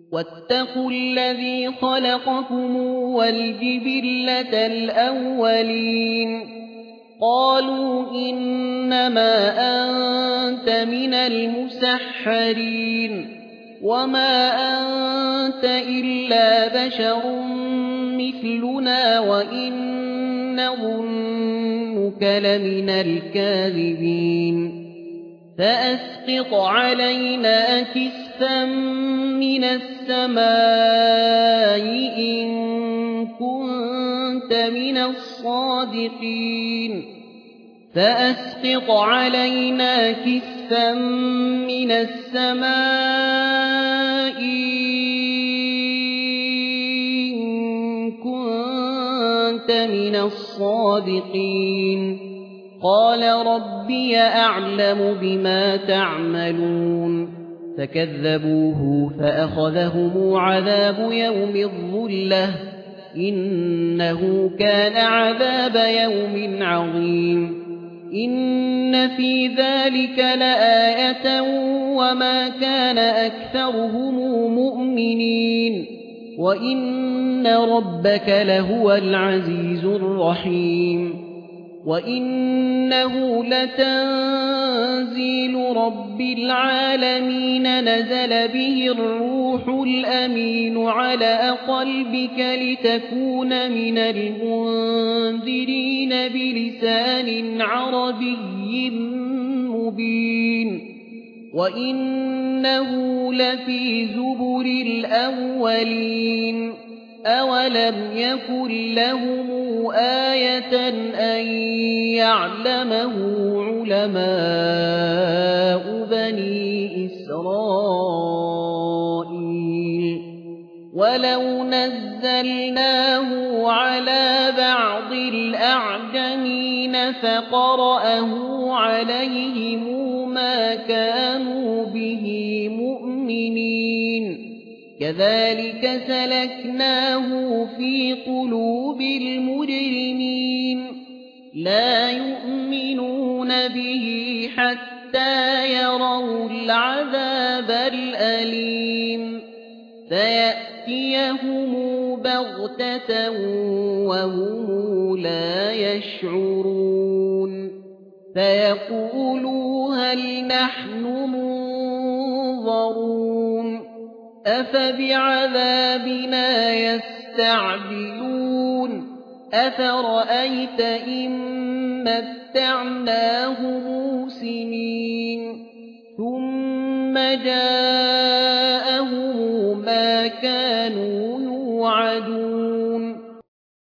واتقوا الذي خلقكم والجبلة الأولين قالوا إنما أنت من المسحرين وما أنت إلا بشر مثلنا وإن نظنك لمن الكاذبين فأسقط علينا كسفا من السماء إن كنت من الصادقين فأسقط علينا كسفا من السماء إن كنت من الصادقين قال ربي أعلم بما تعملون فكذبوه فأخذهم عذاب يوم الظلة إنه كان عذاب يوم عظيم إن في ذلك لآية وما كان أكثرهم مؤمنين وإن ربك لهو العزيز الرحيم وإنه لتنزيل رب العالمين نزل به الروح الأمين على قلبك لتكون من المنذرين بلسان عربي مبين وإنه لفي زبر الأولين أولم يكن لهم آية أن يعلمه علماء بني إسرائيل ولو نزلناه على بعض الأعجمين فقرأه عليهم ما كانوا به مؤمنين كذلك سلكناه في قلوب المجرمين لا يؤمنون به حتى يروا العذاب الأليم فيأتيهم بغتة وهم لا يشعرون فيقولوا هل نحن منظرون أفبعذابنا يستعجلون أفرأيت إن متعناهم سنين ثم جاءهم ما كانوا يوعدون